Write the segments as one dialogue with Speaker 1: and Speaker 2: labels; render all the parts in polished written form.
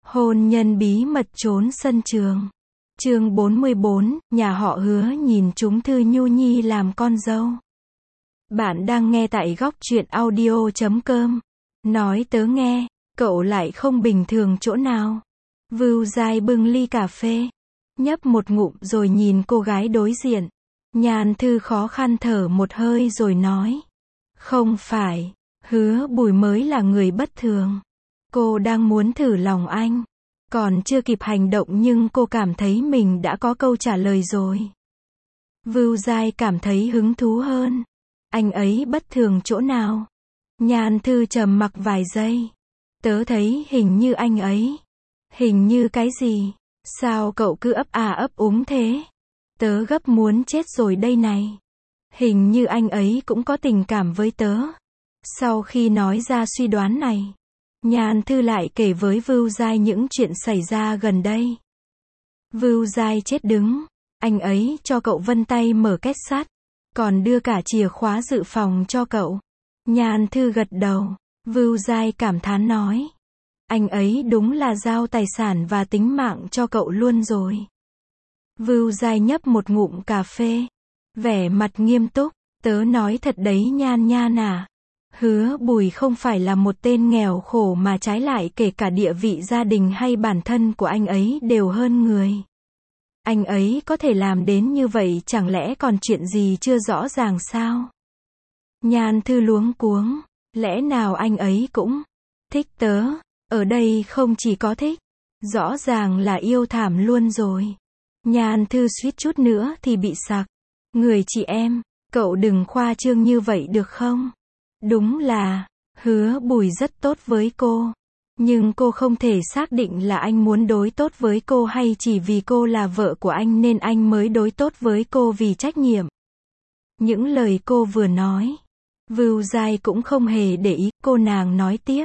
Speaker 1: Hôn nhân bí mật trốn sân trường. Chương 44, nhà họ Hứa nhìn chúng Thư Nhu Nhi làm con dâu. Bạn đang nghe tại góc truyện audio.com. Nói tớ nghe, cậu lại không bình thường chỗ nào. Vưu Giai bưng ly cà phê, nhấp một ngụm rồi nhìn cô gái đối diện. Nhan Thư khó khăn thở một hơi rồi nói. Không phải, Hứa Bùi mới là người bất thường. Cô đang muốn thử lòng anh. Còn chưa kịp hành động nhưng cô cảm thấy mình đã có câu trả lời rồi. Vưu Giai cảm thấy hứng thú hơn. Anh ấy bất thường chỗ nào? Nhan Thư trầm mặc vài giây. Tớ thấy hình như anh ấy. Hình như cái gì? Sao cậu cứ ấp à ấp úng thế? Tớ gấp muốn chết rồi đây này. Hình như anh ấy cũng có tình cảm với tớ. Sau khi nói ra suy đoán này, Nhan Thư lại kể với Vưu Giai những chuyện xảy ra gần đây. Vưu Giai chết đứng. Anh ấy cho cậu vân tay mở két sắt, còn đưa cả chìa khóa dự phòng cho cậu. Nhan Thư gật đầu. Vưu Giai cảm thán nói. Anh ấy đúng là giao tài sản và tính mạng cho cậu luôn rồi. Vưu Giai nhấp một ngụm cà phê, vẻ mặt nghiêm túc. Tớ nói thật đấy Nhan Nhan à. Hứa Bùi không phải là một tên nghèo khổ mà trái lại kể cả địa vị gia đình hay bản thân của anh ấy đều hơn người. Anh ấy có thể làm đến như vậy chẳng lẽ còn chuyện gì chưa rõ ràng sao? Nhan Thư luống cuống. Lẽ nào anh ấy cũng thích tớ? Ở đây không chỉ có thích, rõ ràng là yêu thảm luôn rồi. Nhan Thư suýt chút nữa thì bị sặc. Người chị em, cậu đừng khoa trương như vậy được không? Đúng là, Hứa Bùi rất tốt với cô. Nhưng cô không thể xác định là anh muốn đối tốt với cô hay chỉ vì cô là vợ của anh nên anh mới đối tốt với cô vì trách nhiệm. Những lời cô vừa nói, Vưu Giai cũng không hề để ý, cô nàng nói tiếp.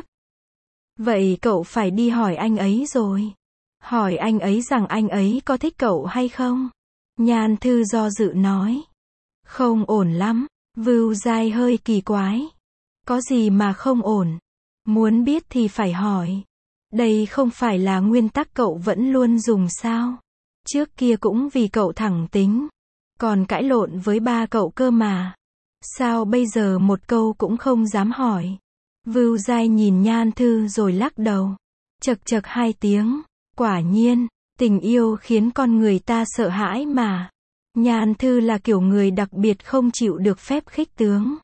Speaker 1: Vậy cậu phải đi hỏi anh ấy rồi. Hỏi anh ấy rằng anh ấy có thích cậu hay không? Nhan Thư do dự nói. Không ổn lắm. Vưu Giai hơi kỳ quái. Có gì mà không ổn? Muốn biết thì phải hỏi. Đây không phải là nguyên tắc cậu vẫn luôn dùng sao? Trước kia cũng vì cậu thẳng tính. Còn cãi lộn với ba cậu cơ mà. Sao bây giờ một câu cũng không dám hỏi? Vưu Giai nhìn Nhan Thư rồi lắc đầu. Chậc chậc hai tiếng. Quả nhiên, tình yêu khiến con người ta sợ hãi mà. Nhan Thư là kiểu người đặc biệt không chịu được phép khích tướng.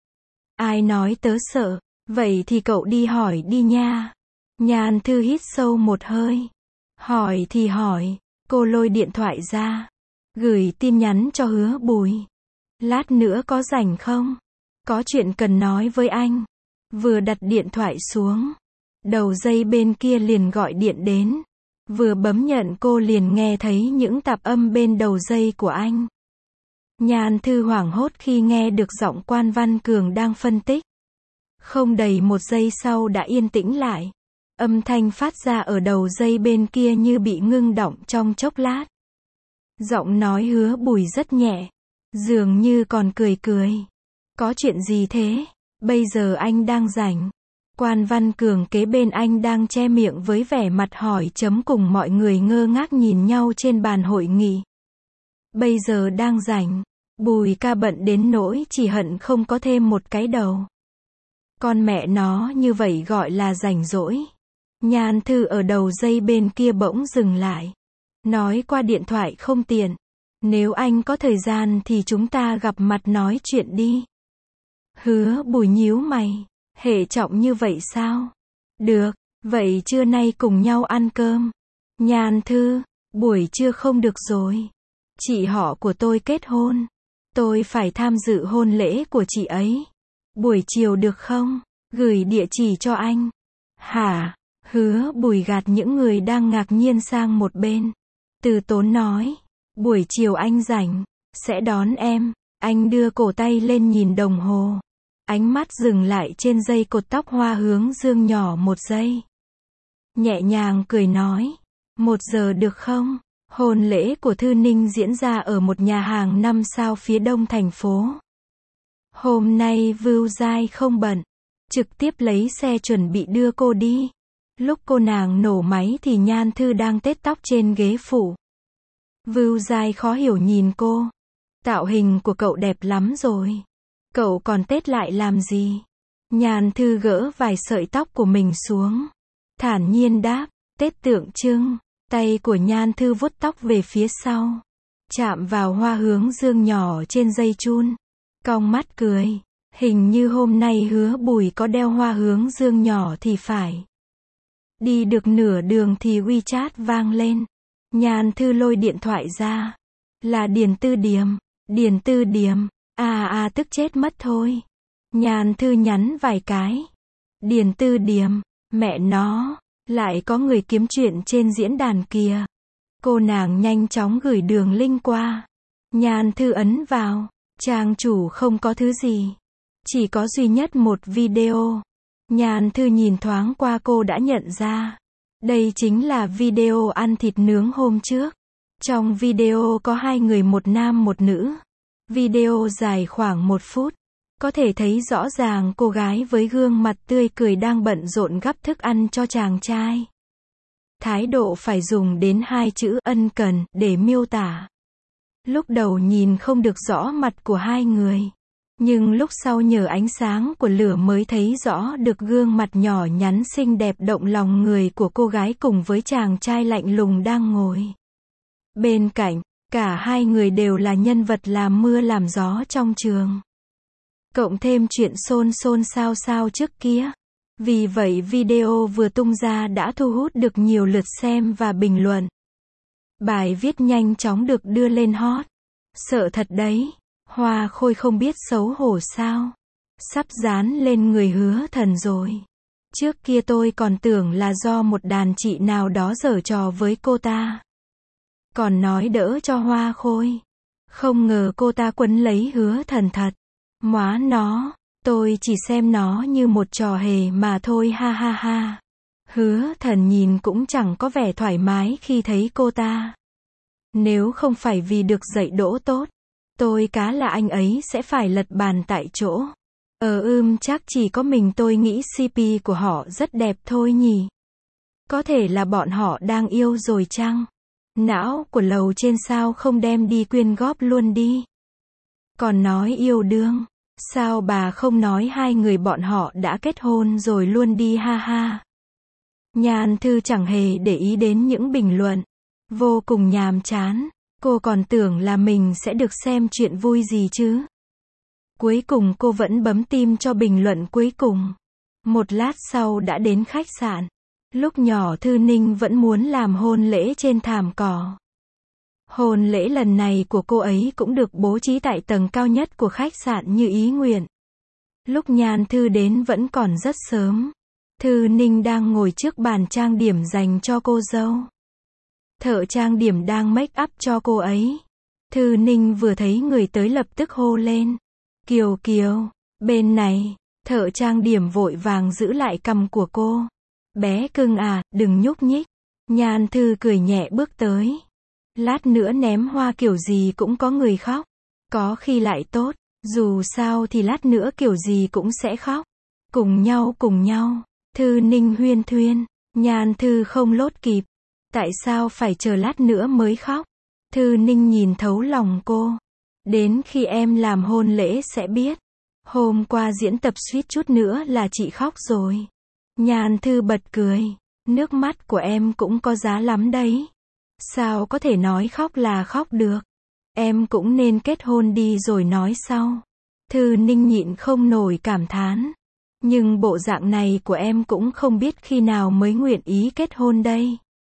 Speaker 1: Ai nói tớ sợ? Vậy thì cậu đi hỏi đi nha. Nhan Thư hít sâu một hơi. Hỏi thì hỏi. Cô lôi điện thoại ra, gửi tin nhắn cho Hứa Bùi. Lát nữa có rảnh không? Có chuyện cần nói với anh. Vừa đặt điện thoại xuống, đầu dây bên kia liền gọi điện đến. Vừa bấm nhận cô liền nghe thấy những tạp âm bên đầu dây của anh. Nhan Thư hoảng hốt khi nghe được giọng Quan Văn Cường đang phân tích. Không đầy một giây sau đã yên tĩnh lại. Âm thanh phát ra ở đầu dây bên kia như bị ngưng đọng trong chốc lát. Giọng nói Hứa Bùi rất nhẹ, dường như còn cười cười. Có chuyện gì thế? Bây giờ anh đang rảnh. Quan Văn Cường kế bên anh đang che miệng với vẻ mặt hỏi chấm cùng mọi người ngơ ngác nhìn nhau trên bàn hội nghị. Bây giờ đang rảnh. Bùi ca bận đến nỗi chỉ hận không có thêm một cái đầu. Con mẹ nó, như vậy gọi là rảnh rỗi. Nhan Thư ở đầu dây bên kia bỗng dừng lại. Nói qua điện thoại không tiện. Nếu anh có thời gian thì chúng ta gặp mặt nói chuyện đi. Hứa Bùi nhíu mày. Hệ trọng như vậy sao? Được, vậy trưa nay cùng nhau ăn cơm. Nhan Thư, buổi trưa không được rồi. Chị họ của tôi kết hôn. Tôi phải tham dự hôn lễ của chị ấy. Buổi chiều được không? Gửi địa chỉ cho anh. Hả? Hứa Bùi gạt những người đang ngạc nhiên sang một bên. Từ tốn nói. Buổi chiều anh rảnh, sẽ đón em. Anh đưa cổ tay lên nhìn đồng hồ. Ánh mắt dừng lại trên dây cột tóc hoa hướng dương nhỏ một giây. Nhẹ nhàng cười nói. 1 giờ được không? Hôn lễ của Thư Ninh diễn ra ở một nhà hàng 5 sao phía đông thành phố. Hôm nay Vưu Giai không bận, trực tiếp lấy xe chuẩn bị đưa cô đi. Lúc cô nàng nổ máy thì Nhan Thư đang tết tóc trên ghế phụ. Vưu Giai khó hiểu nhìn cô. Tạo hình của cậu đẹp lắm rồi. Cậu còn tết lại làm gì? Nhan Thư gỡ vài sợi tóc của mình xuống. Thản nhiên đáp, tết tượng trưng. Tay của Nhan Thư vuốt tóc về phía sau. Chạm vào hoa hướng dương nhỏ trên dây chun. Cong mắt cười. Hình như hôm nay Hứa Bùi có đeo hoa hướng dương nhỏ thì phải. Đi được nửa đường thì WeChat vang lên. Nhan Thư lôi điện thoại ra. Là Điền Tư Điềm. Điền Tư Điềm. Tức chết mất thôi. Nhan Thư nhắn vài cái. Điền Tư Điềm. Mẹ nó. Lại có người kiếm chuyện trên diễn đàn kìa. Cô nàng nhanh chóng gửi đường link qua. Nhan Thư ấn vào. Trang chủ không có thứ gì. Chỉ có duy nhất một video. Nhan Thư nhìn thoáng qua cô đã nhận ra. Đây chính là video ăn thịt nướng hôm trước. Trong video có hai người, một nam một nữ. Video dài khoảng 1 phút. Có thể thấy rõ ràng cô gái với gương mặt tươi cười đang bận rộn gắp thức ăn cho chàng trai. Thái độ phải dùng đến 2 chữ ân cần để miêu tả. Lúc đầu nhìn không được rõ mặt của hai người. Nhưng lúc sau nhờ ánh sáng của lửa mới thấy rõ được gương mặt nhỏ nhắn xinh đẹp động lòng người của cô gái cùng với chàng trai lạnh lùng đang ngồi bên cạnh. Cả hai người đều là nhân vật làm mưa làm gió trong trường. Cộng thêm chuyện xôn xao trước kia. Vì vậy video vừa tung ra đã thu hút được nhiều lượt xem và bình luận. Bài viết nhanh chóng được đưa lên hot. Sợ thật đấy. Hoa Khôi không biết xấu hổ sao? Sắp dán lên người Hứa Thần rồi. Trước kia tôi còn tưởng là do một đàn chị nào đó giở trò với cô ta. Còn nói đỡ cho Hoa Khôi. Không ngờ cô ta quấn lấy Hứa Thần thật. Móa nó, tôi chỉ xem nó như một trò hề mà thôi, ha ha ha. Hứa Thần nhìn cũng chẳng có vẻ thoải mái khi thấy cô ta. Nếu không phải vì được dạy dỗ tốt, tôi cá là anh ấy sẽ phải lật bàn tại chỗ. Chắc chỉ có mình tôi nghĩ CP của họ rất đẹp thôi nhỉ. Có thể là bọn họ đang yêu rồi chăng? Não của lầu trên sao không đem đi quyên góp luôn đi. Còn nói yêu đương, sao bà không nói hai người bọn họ đã kết hôn rồi luôn đi, ha ha. Nhan Thư chẳng hề để ý đến những bình luận. Vô cùng nhàm chán. Cô còn tưởng là mình sẽ được xem chuyện vui gì chứ. Cuối cùng cô vẫn bấm tim cho bình luận cuối cùng. Một lát sau đã đến khách sạn. Lúc nhỏ Thư Ninh vẫn muốn làm hôn lễ trên thảm cỏ. Hôn lễ lần này của cô ấy cũng được bố trí tại tầng cao nhất của khách sạn như ý nguyện. Lúc Nhan Thư đến vẫn còn rất sớm. Thư Ninh đang ngồi trước bàn trang điểm dành cho cô dâu. Thợ trang điểm đang make up cho cô ấy. Thư Ninh vừa thấy người tới lập tức hô lên. Kiều Kiều, bên này. Thợ trang điểm vội vàng giữ lại cằm của cô. Bé cưng à, đừng nhúc nhích. Nhan Thư cười nhẹ bước tới. Lát nữa ném hoa kiểu gì cũng có người khóc. Có khi lại tốt, dù sao thì lát nữa kiểu gì cũng sẽ khóc. Cùng nhau. Thư Ninh huyên thuyên. Nhan Thư không lốt kịp. Tại sao phải chờ lát nữa mới khóc? Thư Ninh nhìn thấu lòng cô. Đến khi em làm hôn lễ sẽ biết. Hôm qua diễn tập suýt chút nữa là chị khóc rồi. Nhan Thư bật cười. Nước mắt của em cũng có giá lắm đấy. Sao có thể nói khóc là khóc được? Em cũng nên kết hôn đi rồi nói sau. Thư Ninh nhịn không nổi cảm thán. Nhưng bộ dạng này của em cũng không biết khi nào mới nguyện ý kết hôn đây.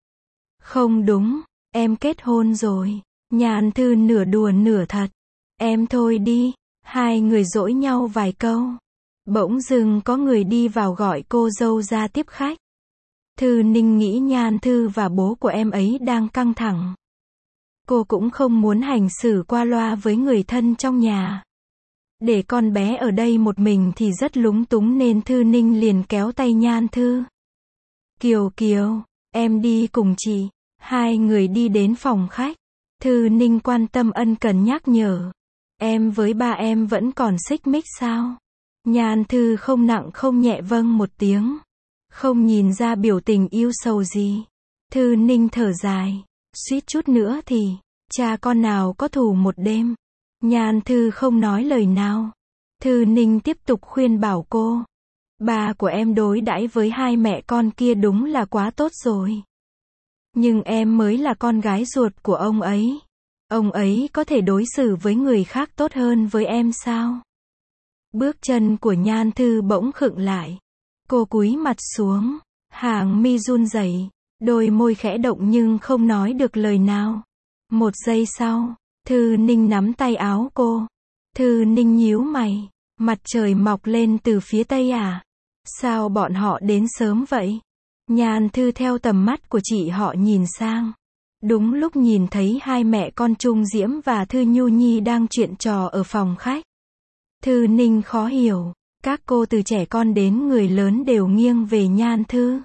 Speaker 1: Không đúng, em kết hôn rồi. Nhan Thư nửa đùa nửa thật. Em thôi đi. Hai người dỗi nhau vài câu. Bỗng dưng có người đi vào gọi cô dâu ra tiếp khách. Thư Ninh nghĩ Nhan Thư và bố của em ấy đang căng thẳng. Cô cũng không muốn hành xử qua loa với người thân trong nhà. Để con bé ở đây một mình thì rất lúng túng nên Thư Ninh liền kéo tay Nhan Thư. Kiều Kiều, em đi cùng chị. Hai người đi đến phòng khách. Thư Ninh quan tâm ân cần nhắc nhở. Em với ba em vẫn còn xích mích sao? Nhan Thư không nặng không nhẹ vâng một tiếng. Không nhìn ra biểu tình yêu sầu gì. Thư Ninh thở dài. Suýt chút nữa thì, cha con nào có thù một đêm. Nhan Thư không nói lời nào. Thư Ninh tiếp tục khuyên bảo cô. Ba của em đối đãi với hai mẹ con kia đúng là quá tốt rồi. Nhưng em mới là con gái ruột của ông ấy. Ông ấy có thể đối xử với người khác tốt hơn với em sao? Bước chân của Nhan Thư bỗng khựng lại. Cô cúi mặt xuống, hàng mi run rẩy, đôi môi khẽ động nhưng không nói được lời nào. Một giây sau, Thư Ninh nắm tay áo cô. Thư Ninh nhíu mày, mặt trời mọc lên từ phía tây à? Sao bọn họ đến sớm vậy? Nhan Thư theo tầm mắt của chị họ nhìn sang. Đúng lúc nhìn thấy hai mẹ con Trung Diễm và Thư Nhu Nhi đang chuyện trò ở phòng khách. Thư Ninh khó hiểu, các cô từ trẻ con đến người lớn đều nghiêng về Nhan Thư.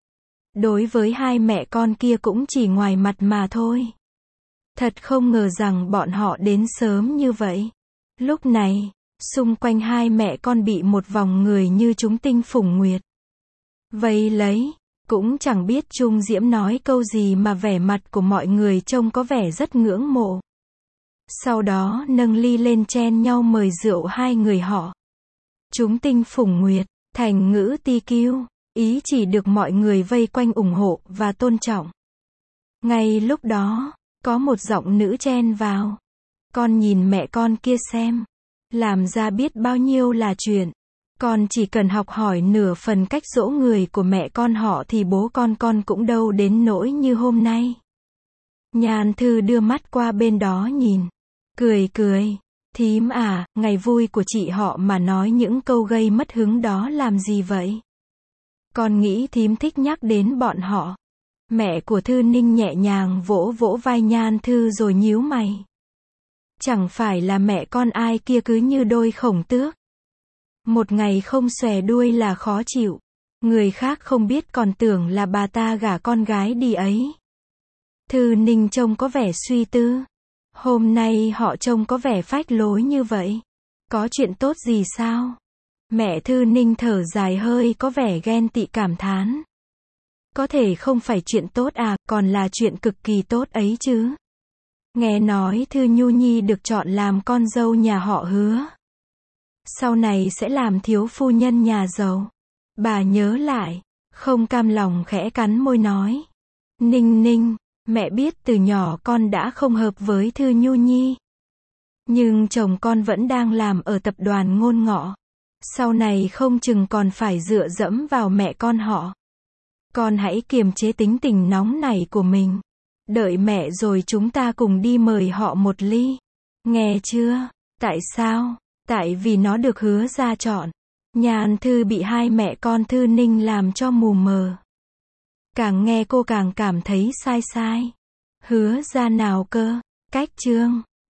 Speaker 1: Đối với hai mẹ con kia cũng chỉ ngoài mặt mà thôi. Thật không ngờ rằng bọn họ đến sớm như vậy. Lúc này, xung quanh hai mẹ con bị một vòng người như chúng tinh phủng nguyệt vây lấy, cũng chẳng biết Trung Diễm nói câu gì mà vẻ mặt của mọi người trông có vẻ rất ngưỡng mộ. Sau đó nâng ly lên chen nhau mời rượu hai người họ. Chúng tinh phủng nguyệt, thành ngữ TQ, ý chỉ được mọi người vây quanh ủng hộ và tôn trọng. Ngay lúc đó, có một giọng nữ chen vào. Con nhìn mẹ con kia xem. Làm ra biết bao nhiêu là chuyện. Con chỉ cần học hỏi nửa phần cách dỗ người của mẹ con họ thì bố con cũng đâu đến nỗi như hôm nay. Nhan Thư đưa mắt qua bên đó nhìn. Cười cười. Thím à, ngày vui của chị họ mà nói những câu gây mất hứng đó làm gì vậy? Con nghĩ thím thích nhắc đến bọn họ. Mẹ của Thư Ninh nhẹ nhàng vỗ vỗ vai Nhan Thư rồi nhíu mày. Chẳng phải là mẹ con ai kia cứ như đôi khổng tước. Một ngày không xòe đuôi là khó chịu. Người khác không biết còn tưởng là bà ta gả con gái đi ấy. Thư Ninh trông có vẻ suy tư. Hôm nay họ trông có vẻ phách lối như vậy. Có chuyện tốt gì sao? Mẹ Thư Ninh thở dài hơi có vẻ ghen tị cảm thán. Có thể không phải chuyện tốt à, còn là chuyện cực kỳ tốt ấy chứ. Nghe nói Thư Nhu Nhi được chọn làm con dâu nhà họ Hứa. Sau này sẽ làm thiếu phu nhân nhà giàu. Bà nhớ lại, không cam lòng khẽ cắn môi nói. Ninh Ninh, mẹ biết từ nhỏ con đã không hợp với Thư Nhu Nhi. Nhưng chồng con vẫn đang làm ở tập đoàn Ngôn Ngọ. Sau này không chừng còn phải dựa dẫm vào mẹ con họ. Con hãy kiềm chế tính tình nóng nảy của mình. Đợi mẹ rồi chúng ta cùng đi mời họ một ly. Nghe chưa? Tại sao? Tại vì nó được Hứa ra chọn. Nhan Thư bị hai mẹ con Thư Ninh làm cho mù mờ. Càng nghe cô càng cảm thấy sai sai. Hứa ra nào cơ? Cách Trương.